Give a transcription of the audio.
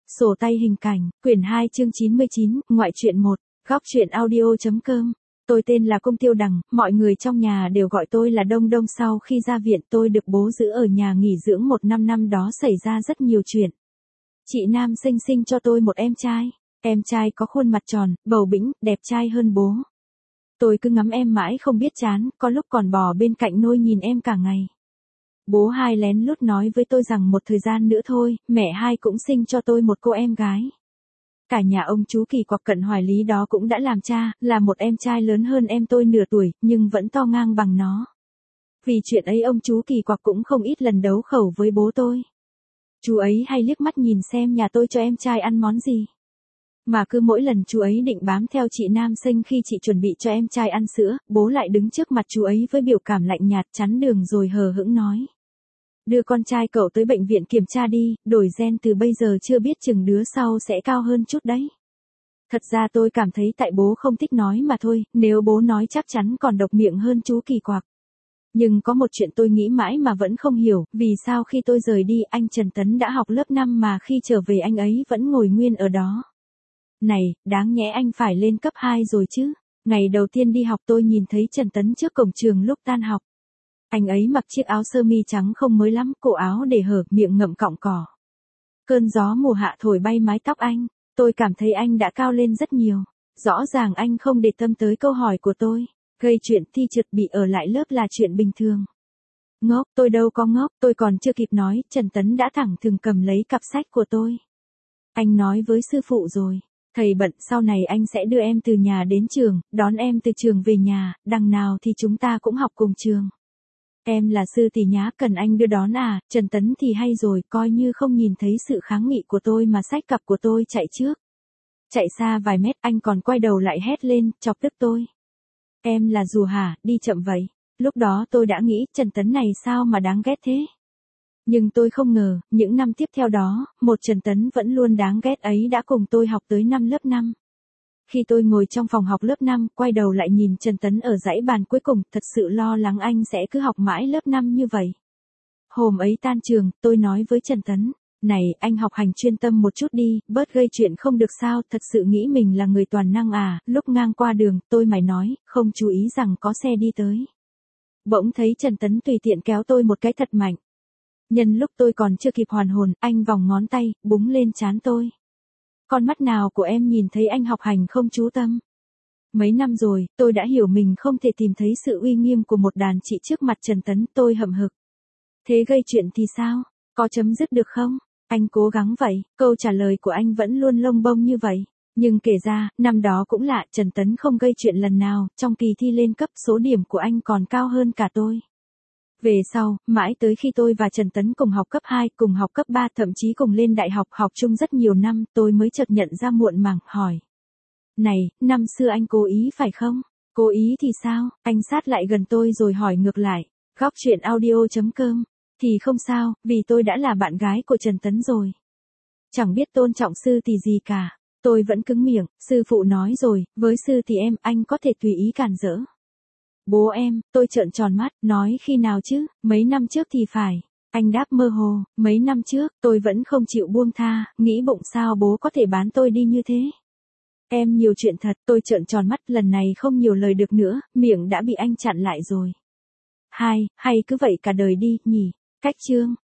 Sổ tay hình cảnh, quyển 2 chương 99, ngoại truyện 1, góc truyện audio.com. Tôi tên là Cung Tiêu Đằng, mọi người trong nhà đều gọi tôi là Đông Đông. Sau khi ra viện tôi được bố giữ ở nhà nghỉ dưỡng 1 năm, năm đó xảy ra rất nhiều chuyện. Chị Nam sinh cho tôi một em trai. Em trai có khuôn mặt tròn, bầu bĩnh, đẹp trai hơn bố. Tôi cứ ngắm em mãi không biết chán, có lúc còn bò bên cạnh nôi nhìn em cả ngày. Bố hai lén lút nói với tôi rằng một thời gian nữa thôi, mẹ hai cũng sinh cho tôi một cô em gái. Cả nhà ông chú Kỳ Quặc Cận Hoài Lý đó cũng đã làm cha, là một em trai lớn hơn em tôi nửa tuổi, nhưng vẫn to ngang bằng nó. Vì chuyện ấy ông chú Kỳ Quặc cũng không ít lần đấu khẩu với bố tôi. Chú ấy hay liếc mắt nhìn xem nhà tôi cho em trai ăn món gì. Mà cứ mỗi lần chú ấy định bám theo chị Nam sinh khi chị chuẩn bị cho em trai ăn sữa, bố lại đứng trước mặt chú ấy với biểu cảm lạnh nhạt chắn đường rồi hờ hững nói. Đưa con trai cậu tới bệnh viện kiểm tra đi, đổi gen từ bây giờ chưa biết chừng đứa sau sẽ cao hơn chút đấy. Thật ra tôi cảm thấy tại bố không thích nói mà thôi, nếu bố nói chắc chắn còn độc miệng hơn chú Kỳ Quặc. Nhưng có một chuyện tôi nghĩ mãi mà vẫn không hiểu, vì sao khi tôi rời đi anh Trần Tấn đã học lớp 5 mà khi trở về anh ấy vẫn ngồi nguyên ở đó. Này, đáng nhẽ anh phải lên cấp 2 rồi chứ. Ngày đầu tiên đi học tôi nhìn thấy Trần Tấn trước cổng trường lúc tan học. Anh ấy mặc chiếc áo sơ mi trắng không mới lắm, cổ áo để hở, miệng ngậm cọng cỏ. Cơn gió mùa hạ thổi bay mái tóc anh, tôi cảm thấy anh đã cao lên rất nhiều. Rõ ràng anh không để tâm tới câu hỏi của tôi. Gây chuyện thi trượt bị ở lại lớp là chuyện bình thường. Ngốc, tôi đâu có ngốc, tôi còn chưa kịp nói, Trần Tấn đã thẳng thừng cầm lấy cặp sách của tôi. Anh nói với sư phụ rồi. Thầy bận, sau này anh sẽ đưa em từ nhà đến trường, đón em từ trường về nhà, đằng nào thì chúng ta cũng học cùng trường. Em là sư tỷ nhá, cần anh đưa đón à? Trần Tấn thì hay rồi, coi như không nhìn thấy sự kháng nghị của tôi mà xách cặp của tôi chạy trước. Chạy xa vài mét anh còn quay đầu lại hét lên, chọc tức tôi. Em là dù hả, đi chậm vậy. Lúc đó tôi đã nghĩ, Trần Tấn này sao mà đáng ghét thế? Nhưng tôi không ngờ, những năm tiếp theo đó, một Trần Tấn vẫn luôn đáng ghét ấy đã cùng tôi học tới năm lớp 5. Khi tôi ngồi trong phòng học lớp 5, quay đầu lại nhìn Trần Tấn ở dãy bàn cuối cùng, thật sự lo lắng anh sẽ cứ học mãi lớp 5 như vậy. Hôm ấy tan trường, tôi nói với Trần Tấn, này, anh học hành chuyên tâm một chút đi, bớt gây chuyện không được sao, thật sự nghĩ mình là người toàn năng à? Lúc ngang qua đường, tôi mày nói, không chú ý rằng có xe đi tới. Bỗng thấy Trần Tấn tùy tiện kéo tôi một cái thật mạnh. Nhân lúc tôi còn chưa kịp hoàn hồn, anh vòng ngón tay, búng lên trán tôi. Con mắt nào của em nhìn thấy anh học hành không chú tâm? Mấy năm rồi, tôi đã hiểu mình không thể tìm thấy sự uy nghiêm của một đàn chị trước mặt Trần Tấn, tôi hậm hực. Thế gây chuyện thì sao? Có chấm dứt được không? Anh cố gắng vậy, câu trả lời của anh vẫn luôn lông bông như vậy. Nhưng kể ra, năm đó cũng lạ, Trần Tấn không gây chuyện lần nào, trong kỳ thi lên cấp số điểm của anh còn cao hơn cả tôi. Về sau, mãi tới khi tôi và Trần Tấn cùng học cấp 2, cùng học cấp 3, thậm chí cùng lên đại học, học chung rất nhiều năm, tôi mới chợt nhận ra muộn màng, hỏi. Này, năm xưa anh cố ý phải không? Cố ý thì sao? Anh sát lại gần tôi rồi hỏi ngược lại. Góc truyện audio.com. Thì không sao, vì tôi đã là bạn gái của Trần Tấn rồi. Chẳng biết tôn trọng sư thì gì cả. Tôi vẫn cứng miệng, sư phụ nói rồi, với sư thì anh có thể tùy ý cản rỡ. Bố em, tôi trợn tròn mắt, nói khi nào chứ, mấy năm trước thì phải. Anh đáp mơ hồ, mấy năm trước, tôi vẫn không chịu buông tha, nghĩ bụng sao bố có thể bán tôi đi như thế. Em nhiều chuyện thật, tôi trợn tròn mắt, lần này không nhiều lời được nữa, miệng đã bị anh chặn lại rồi. Hay cứ vậy cả đời đi, nhỉ. Cách chương.